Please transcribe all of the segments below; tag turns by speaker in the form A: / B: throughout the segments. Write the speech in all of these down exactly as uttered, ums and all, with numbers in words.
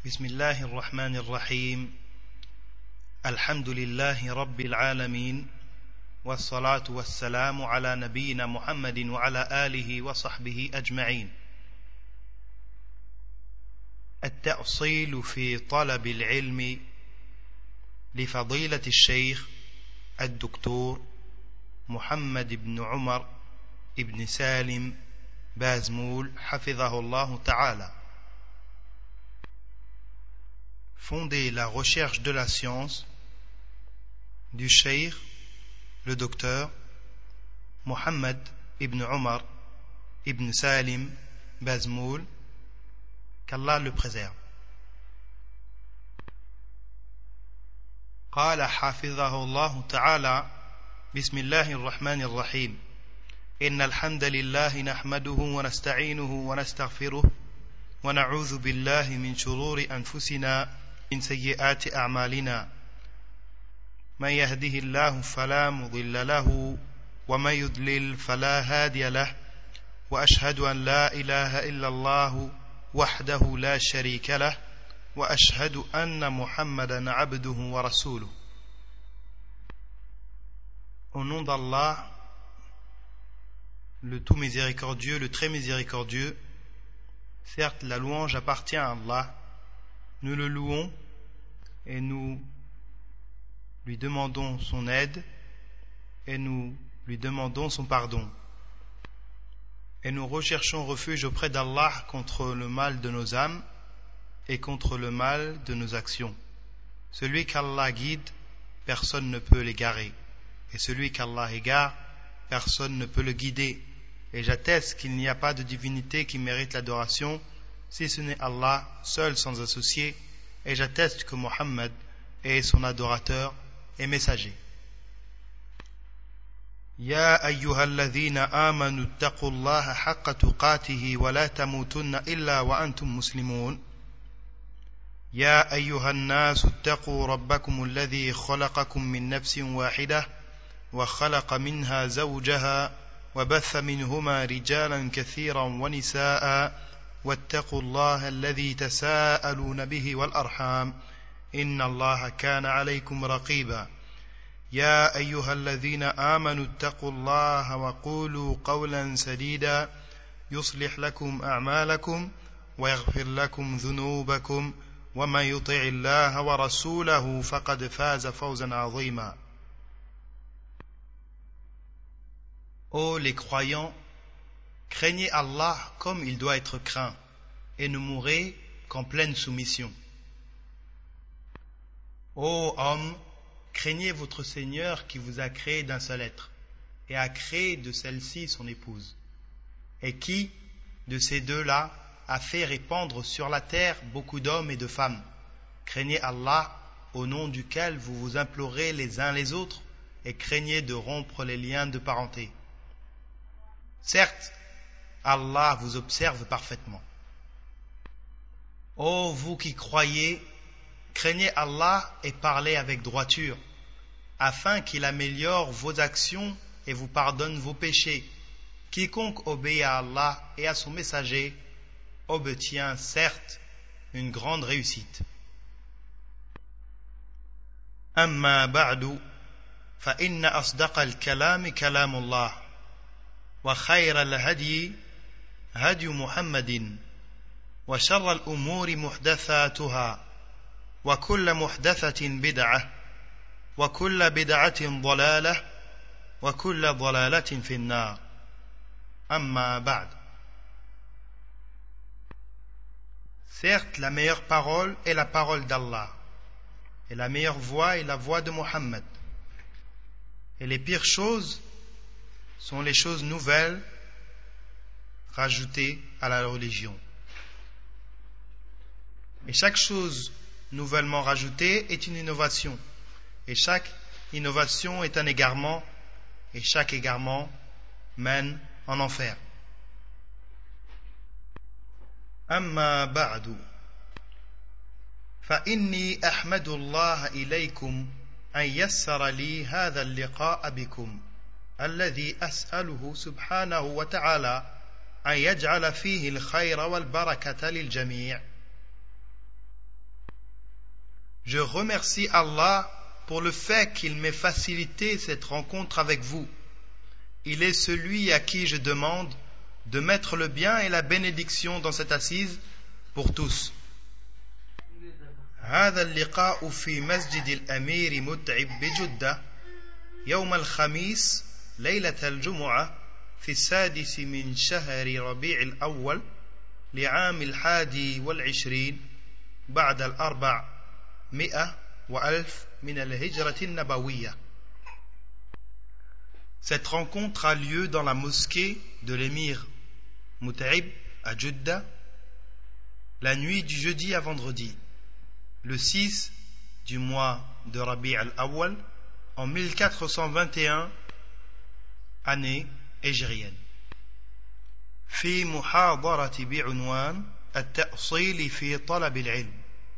A: بسم الله الرحمن الرحيم الحمد لله رب العالمين والصلاة والسلام على نبينا محمد وعلى آله وصحبه أجمعين. التأصيل في طلب العلم لفضيلة الشيخ الدكتور محمد بن عمر بن سالم بازمول حفظه الله تعالى. Fonder la recherche de la science du cheikh, le docteur Mohammed ibn Omar ibn Salim Bazmoul, qu'Allah le préserve. قال حافظه الله تعالى بسم الله الرحمن الرحيم إن الحمد لله نحمده ونستعينه ونستغفره ونعوذ بالله من شرور أنفسنا من سيئات أعمالنا من يهده الله فلا مضل له ومن يضلل فلا هادي له وأشهد أن لا إله إلا الله وحده لا شريك له وأشهد أن محمدا عبده ورسوله. Au nom d'Allah, le tout miséricordieux, le très miséricordieux, certes la louange appartient à Allah. Nous le louons et nous lui demandons son aide et nous lui demandons son pardon. Et nous recherchons refuge auprès d'Allah contre le mal de nos âmes et contre le mal de nos actions. Celui qu'Allah guide, personne ne peut l'égarer. Et celui qu'Allah égare, personne ne peut le guider. Et j'atteste qu'il n'y a pas de divinité qui mérite l'adoration si ce n'est Allah seul sans associé, et j'atteste que Mohammed est son adorateur et messager. يا أيها الذين آمنوا اتقوا الله حق تقاته ولا تموتن إلا وأنتم مسلمون. يا أيها الناس اتقوا ربكم الذي خلقكم من نفس واحدة وخلق منها زوجها وبث منهما رجالا كثيرا ونساء واتقوا الله الذي تساءلون به والأرحام إن الله كان عليكم رقيبا. يا أيها الذين آمنوا اتقوا الله وقولوا قولا سديدا يصلح لكم أعمالكم ويغفر لكم ذنوبكم ومن يطع الله ورسوله فقد فاز فوزا عظيما. Ô les croyants, craignez Allah comme il doit être craint, et ne mourrez qu'en pleine soumission. Ô hommes, craignez votre Seigneur qui vous a créé d'un seul être, et a créé de celle-ci son épouse, et qui, de ces deux-là, a fait répandre sur la terre beaucoup d'hommes et de femmes. Craignez Allah, au nom duquel vous vous implorez les uns les autres, et craignez de rompre les liens de parenté. Certes, Allah vous observe parfaitement. Ô vous qui croyez, craignez Allah et parlez avec droiture, afin qu'il améliore vos actions et vous pardonne vos péchés. Quiconque obéit à Allah et à son messager obtient certes une grande réussite. Amma ba'du, fa inna asdaqa al-kalami kalamullah. وخير الهدي هدي محمد وشر الأمور محدثاتها وكل محدثة بدعة وكل بدعة ضلالة وكل ضلالة في النار. أما بعد. Certes, la meilleure parole est la parole d'Allah, et la meilleure voix est la voix de Mohammed. Et les pires choses sont les choses nouvelles rajoutées à la religion. Et chaque chose nouvellement rajoutée est une innovation. Et chaque innovation est un égarement. Et chaque égarement mène en enfer. Amma ba'du. فإني أحمد الله إليكم أن يسر لي هذا اللقاء بكم الذي أسأله سبحانه وتعالى أن يجعل فيه الخير والبركة للجميع. Je remercie Allah pour le fait qu'il m'ait facilité cette rencontre avec vous. Il est celui à qui je demande de mettre le bien et la bénédiction dans cette assise pour tous. هذا اللقاء في مسجد الأمير متعب بجدة يوم الخميس ليلة الجمعة في السادس من شهر ربيع الأول لعام الحادي والعشرين بعد الأربع مئة وألف من الهجرة النبوية. Cette rencontre a lieu dans la mosquée de l'émir Mut'ib à Jeddah la nuit du jeudi à vendredi, le six du mois de Rabi' al-Awwal en mille quatre cent vingt et un année hégrienne. في محاضرة بعنوان التأصيل في طلب العلم.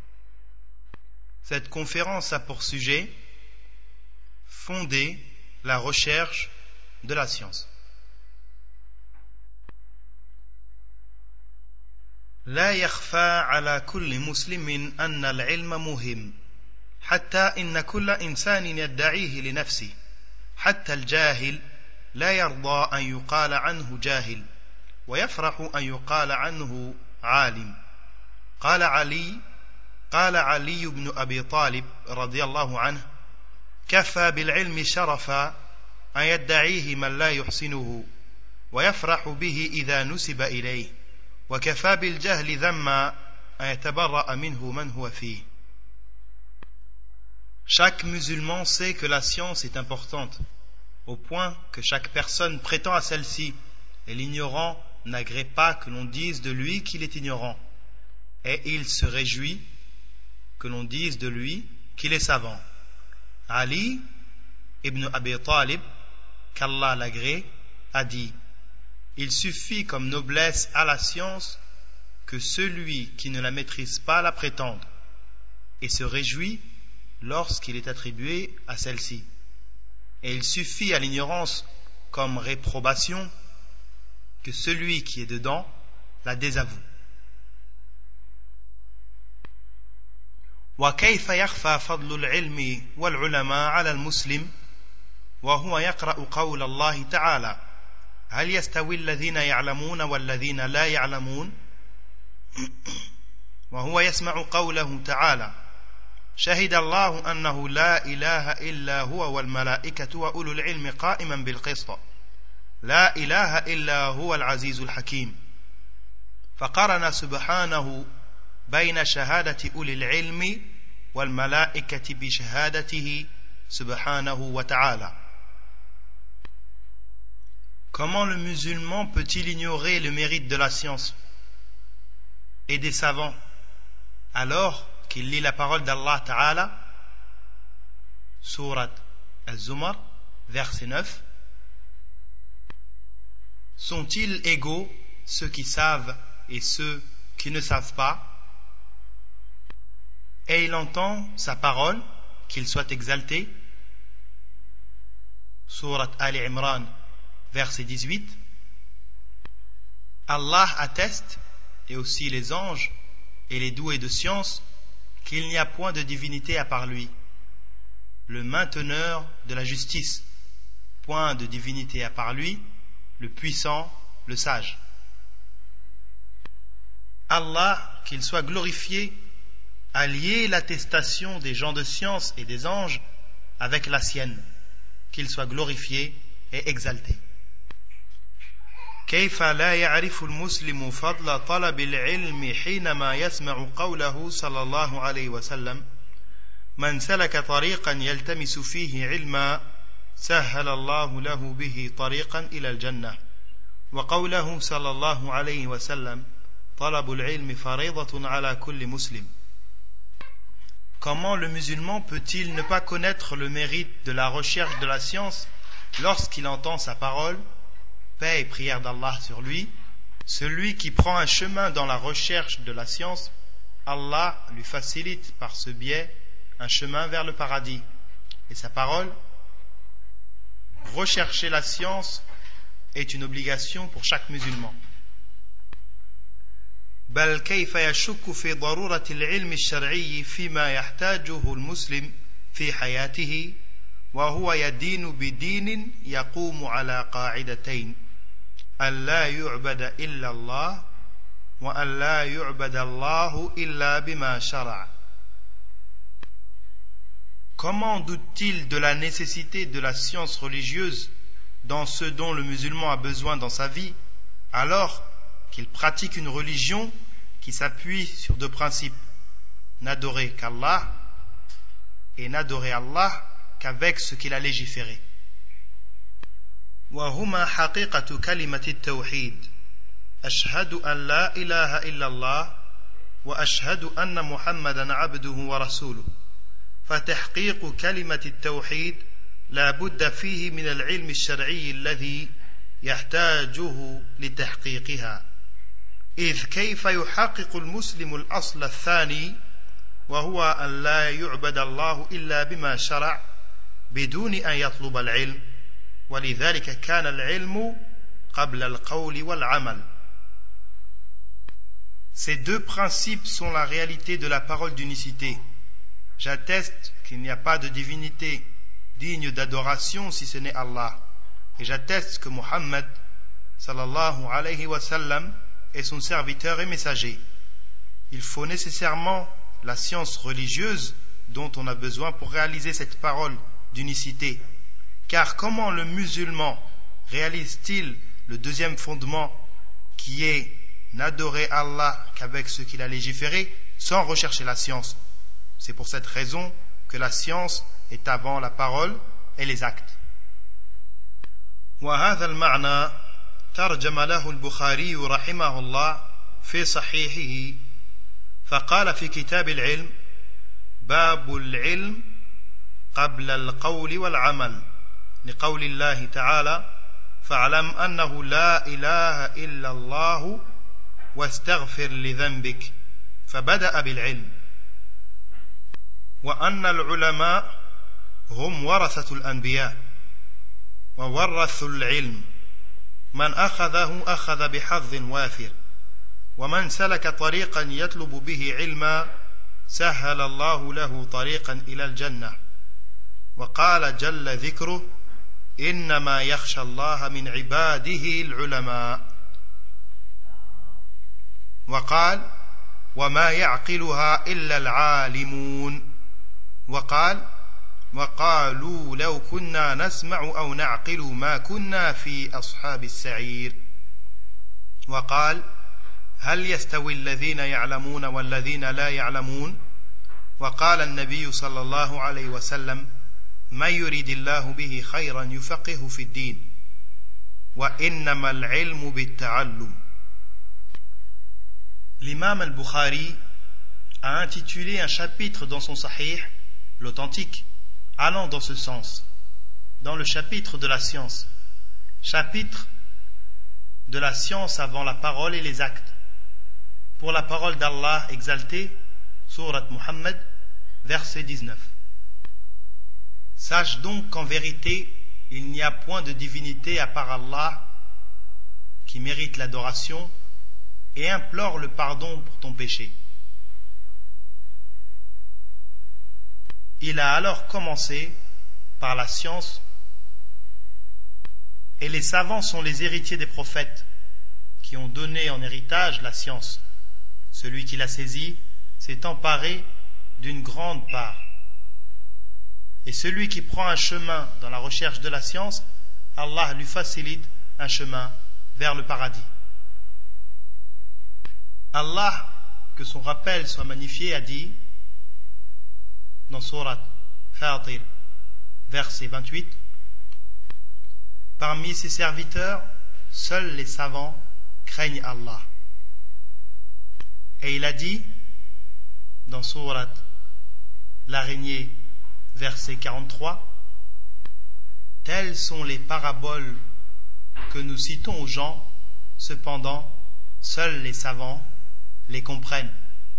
A: Cette conférence a pour sujet fonder la recherche de la science. لا يخفى على كل مسلم أن العلم مهم حتى إن كل إنسان يدعيه لنفسه حتى الجاهل لا يرضى أن يقال عنه جاهل ويفرح أن يقال عنه عالم. قال علي قال علي بن أبي طالب رضي الله عنه كفى بالعلم شرفا أن يدعيه من لا يحسنه ويفرح به إذا نسب إليه وكفى بالجهل ذما أن يتبرأ منه من هو فيه. Chaque musulman sait que la science est importante, au point que chaque personne prétend à celle-ci, et l'ignorant n'agrée pas que l'on dise de lui qu'il est ignorant, et il se réjouit que l'on dise de lui qu'il est savant. Ali ibn Abi Talib, qu'Allah l'agrée, a dit: il suffit comme noblesse à la science que celui qui ne la maîtrise pas la prétende, et se réjouit lorsqu'il est attribué à celle-ci. Et il suffit à l'ignorance comme réprobation que celui qui est dedans la désavoue. وكيف يخفى فضل العلم والعلماء على المسلم وهو يقرأ قول الله تعالى هل يستوي الذين يعلمون والذين لا يعلمون وهو يسمع قوله تعالى شهد الله أنه لا إله إلا هو والملائكة وأولو العلم قائما بالقسط لا إله إلا هو العزيز الحكيم. فقرن سبحانه بين شهادة أولي العلم والملائكة بشهادته سبحانه وتعالى. Comment le musulman peut-il ignorer le mérite de la science et des savants alors qu'il lit la parole d'Allah Ta'ala, Surat Al-Zumar, verset neuf. Sont-ils égaux ceux qui savent et ceux qui ne savent pas? Et il entend sa parole, qu'il soit exalté, Surat Ali Imran, verset dix-huit. Allah atteste, et aussi les anges et les doués de science, qu'il n'y a point de divinité à part lui, le mainteneur de la justice, point de divinité à part lui, le puissant, le sage. Allah, qu'il soit glorifié, a lié l'attestation des gens de science et des anges avec la sienne, qu'il soit glorifié et exalté. كيف لا يعرف المسلم فضل طلب العلم حينما يسمع قوله صلى الله عليه وسلم من سلك طريقا يلتمس فيه علما سهل الله له به طريقا إلى الجنة وقوله صلى الله عليه وسلم طلب العلم فريضة على كل مسلم. Comment le musulman peut-il ne pas connaître le mérite de la recherche de la science lorsqu'il entend sa parole, paix et prière d'Allah sur lui? Celui qui prend un chemin dans la recherche de la science, Allah lui facilite par ce biais un chemin vers le paradis. Et sa parole, rechercher la science est une obligation pour chaque musulman. بل كيف يشك في ضرورة العلم الشرعي فيما يحتاجه المسلم في حياته وهو يدين بدين يقوم على قاعدتين أن لا يعبد إلا الله وأن لا يعبد الله إلا بما شرع. Comment doute-t-il de la nécessité de la science religieuse dans ce dont le musulman a besoin dans sa vie, alors qu'il pratique une religion qui s'appuie sur deux principes, n'adorer qu'Allah et n'adorer Allah qu'avec ce qu'il a légiféré. وهما حقيقة كلمة التوحيد أشهد أن لا إله إلا الله وأشهد أن محمدا عبده ورسوله. فتحقيق كلمة التوحيد لا بد فيه من العلم الشرعي الذي يحتاجه لتحقيقها، إذ كيف يحقق المسلم الأصل الثاني وهو أن لا يعبد الله إلا بما شرع بدون أن يطلب العلم، ولذلك كان العلم قبل القول والعمل. Ces deux principes sont la réalité de la parole d'unicité. J'atteste qu'il n'y a pas de divinité digne d'adoration si ce n'est Allah. Et j'atteste que Muhammad sallallahu alayhi wa sallam est son serviteur et messager. Il faut nécessairement la science religieuse dont on a besoin pour réaliser cette parole d'unicité. Car comment le musulman réalise-t-il le deuxième fondement qui est n'adorer Allah qu'avec ce qu'il a légiféré sans rechercher la science? C'est pour cette raison que la science est avant la parole et les actes. وهذا المعنى ترجم له البخاري رحمه الله في صحيحه فقال في كتاب العلم باب العلم قبل القول والعمل لقول الله تعالى فاعلم أنه لا إله إلا الله واستغفر لذنبك فبدأ بالعلم وأن العلماء هم ورثة الأنبياء وورثوا العلم من أخذه أخذ بحظ وافر ومن سلك طريقا يطلب به علما سهل الله له طريقا إلى الجنة وقال جل ذكره إنما يخشى الله من عباده العلماء وقال وما يعقلها إلا العالمون وقال وقالوا لو كنا نسمع أو نعقل ما كنا في أصحاب السعير وقال هل يستوي الذين يعلمون والذين لا يعلمون وقال النبي صلى الله عليه وسلم من يريد الله به خيرا يفقهه في الدين وإنما العلم بالتعلم. L'imam al-Bukhari a intitulé un chapitre dans son Sahih, l'authentique, allant dans ce sens, dans le chapitre de la science, chapitre de la science avant la parole et les actes, pour la parole d'Allah exaltée, Surat Muhammad, verset dix-neuf. Sache donc qu'en vérité, il n'y a point de divinité à part Allah qui mérite l'adoration et implore le pardon pour ton péché. Il a alors commencé par la science, et les savants sont les héritiers des prophètes qui ont donné en héritage la science. Celui qui l'a saisie s'est emparé d'une grande part. Et celui qui prend un chemin dans la recherche de la science, Allah lui facilite un chemin vers le paradis. Allah, que son rappel soit magnifié, a dit dans Surat Fatir, verset vingt-huit, parmi ses serviteurs, seuls les savants craignent Allah. Et il a dit dans Surat l'araignée, verset quarante-trois, telles sont les paraboles que nous citons aux gens, cependant seuls les savants les comprennent.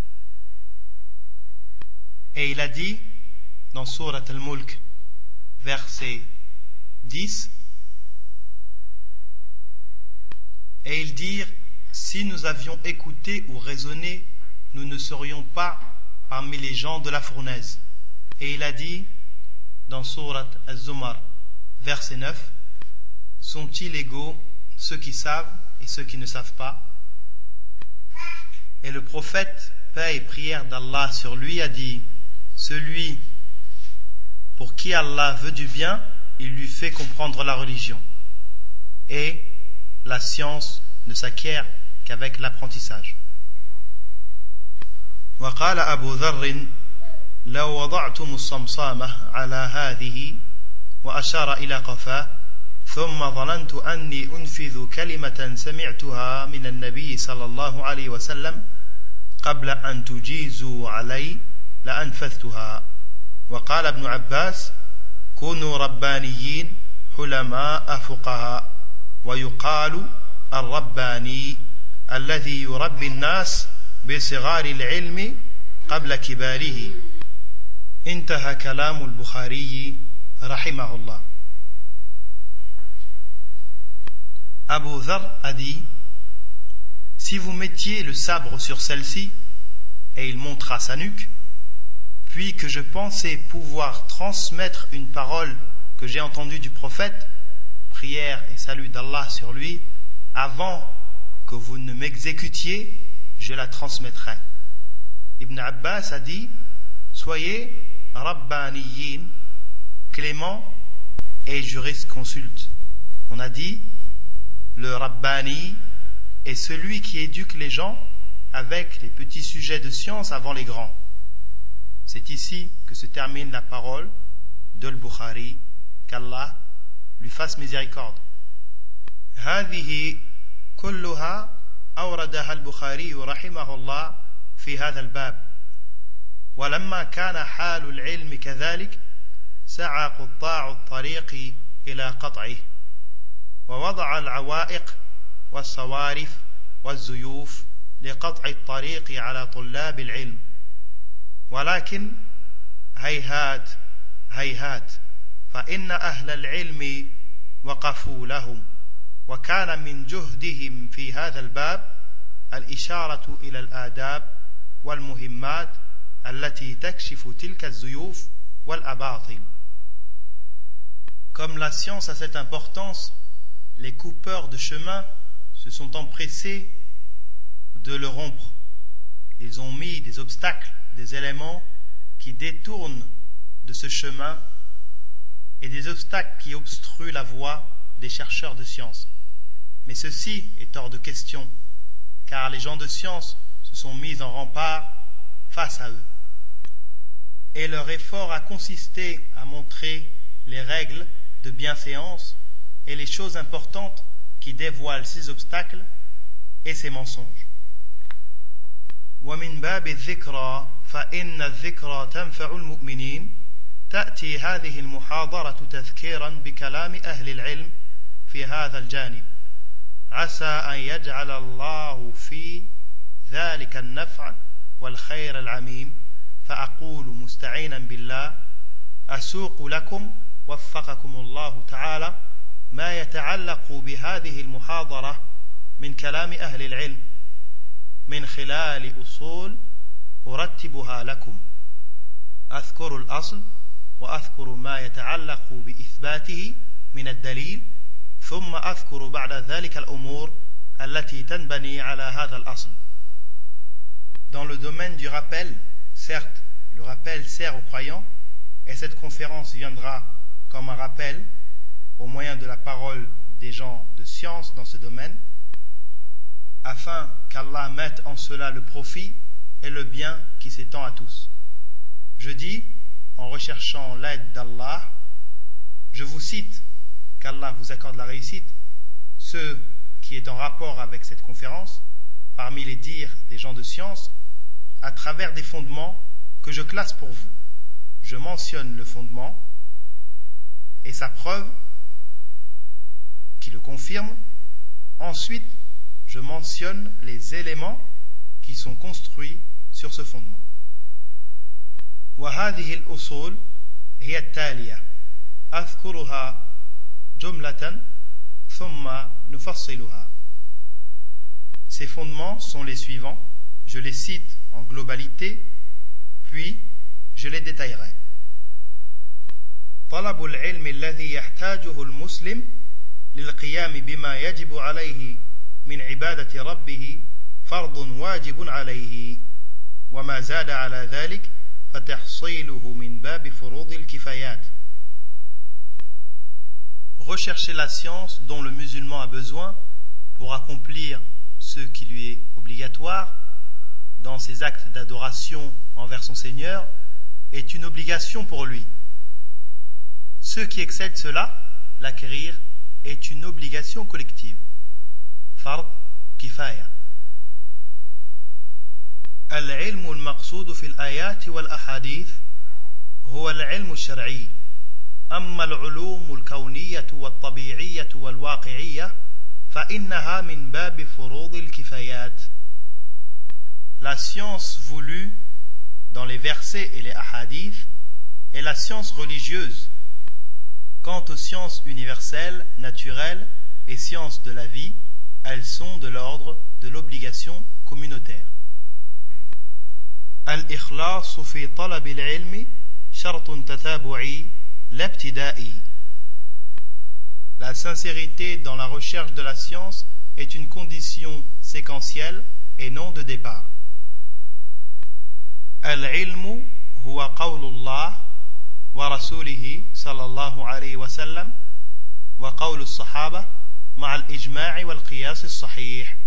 A: Et il a dit dans Surat al-Mulk, verset dix, et ils dirent si nous avions écouté ou raisonné, nous ne serions pas parmi les gens de la fournaise. Et il a dit dans Sourate Az-Zumar, verset neuf, sont-ils égaux ceux qui savent et ceux qui ne savent pas? Et le prophète, paix et prière d'Allah sur lui, a dit, celui pour qui Allah veut du bien, il lui fait comprendre la religion. Et la science ne s'acquiert qu'avec l'apprentissage. وقال أبو ذر لو وضعتم الصمصامة على هذه وأشار إلى قفاه ثم ظننت أني أنفذ كلمة سمعتها من النبي صلى الله عليه وسلم قبل أن تجيزوا علي لأنفذتها. وقال ابن عباس كونوا ربانيين حلماء فقهاء ويقال الرباني الذي يربي الناس بصغار العلم قبل كباره. انتهى كلام البخاري رحمه الله. Abu Dharr a dit, si vous mettiez le sabre sur celle-ci, et il montra sa nuque, puis que je pensais pouvoir transmettre une parole que j'ai entendue du prophète, prière et salut d'Allah sur lui, avant que vous ne m'exécutiez, je la transmettrai. Ibn Abbas a dit, soyez rabbaniyin, clément et jurisconsulte. On a dit, le rabbani est celui qui éduque les gens avec les petits sujets de science avant les grands. C'est ici que se termine la parole de Al-Bukhari, qu'Allah lui fasse miséricorde. هذه كلها أوردها البخاري رحمه الله في هذا الباب. ولما كان حال العلم كذلك سعى قطاع الطريق إلى قطعه ووضع العوائق والصوارف والزيوف لقطع الطريق على طلاب العلم. ولكن هيهات هيهات فإن أهل العلم وقفوا لهم، وكان من جهدهم في هذا الباب الإشارة إلى الآداب والمهمات التي تكشف تلك الزيوف والأباطيل. Comme la science a cette importance, les coupeurs de chemin se sont empressés de le rompre. Ils ont mis des obstacles, des éléments qui détournent de ce chemin et des obstacles qui obstruent la voie des chercheurs de science. Mais ceci est hors de question, car les gens de science se sont mis en rempart face à eux. Et leur effort a consisté à montrer les règles de bienséance et les choses importantes qui dévoilent ces obstacles et ces mensonges. ومن باب الذكرى فإن الذكرى تنفع المؤمنين تأتي هذه المحاضرة تذكيرا بكلام أهل العلم في هذا الجانب عسى أن يجعل الله في ذلك النفع والخير العميم فأقول مستعينا بالله أسوق لكم وفقكم الله تعالى ما يتعلق بهذه المحاضرة من كلام أهل العلم من خلال أصول أرتبها لكم أذكر الأصل وأذكر ما يتعلق بإثباته من الدليل ثم أذكر بعد ذلك الأمور التي تنبني على هذا الأصل. Dans le domaine du rappel, certes, le rappel sert aux croyants et cette conférence viendra comme un rappel au moyen de la parole des gens de science dans ce domaine, afin qu'Allah mette en cela le profit et le bien qui s'étend à tous. Je dis, en recherchant l'aide d'Allah, je vous cite, qu'Allah vous accorde la réussite, ce qui est en rapport avec cette conférence, parmi les dires des gens de science, à travers des fondements que je classe pour vous. Je mentionne le fondement et sa preuve qui le confirme. Ensuite, je mentionne les éléments qui sont construits sur ce fondement. وهذه الأصول هي التالية أذكرها جملة ثم نفصلها. Ces fondements sont les suivants. Je les cite en globalité, puis je les détaillerai. طلب العلم الذي يحتاجه المسلم للقيام بما يجب عليه من عبادة ربه فرض واجب عليه وما زاد على ذلك فتحصيله من باب فروض الكفايات. Rechercher la science dont le musulman a besoin pour accomplir ce qui lui est obligatoire dans ses actes d'adoration envers son Seigneur est une obligation pour lui. Ceux qui excèdent cela, l'acquérir est une obligation collective. Fard kifaya. العلم المقصود في الآيات والأحاديث هو العلم الشرعي. أما العلوم الكونية والطبيعية والواقعية فإنها من باب فروض الكفايات. La science voulue dans les versets et les hadiths est la science religieuse. Quant aux sciences universelles, naturelles et sciences de la vie, elles sont de l'ordre de l'obligation communautaire. الإخلاص في طلب العلم شرط تتابعي لا ابتدائي. La sincérité dans la recherche de la science est une condition séquentielle et non de départ. العلم هو قول الله ورسوله صلى الله عليه وسلم وقول الصحابة مع الإجماع والقياس الصحيح.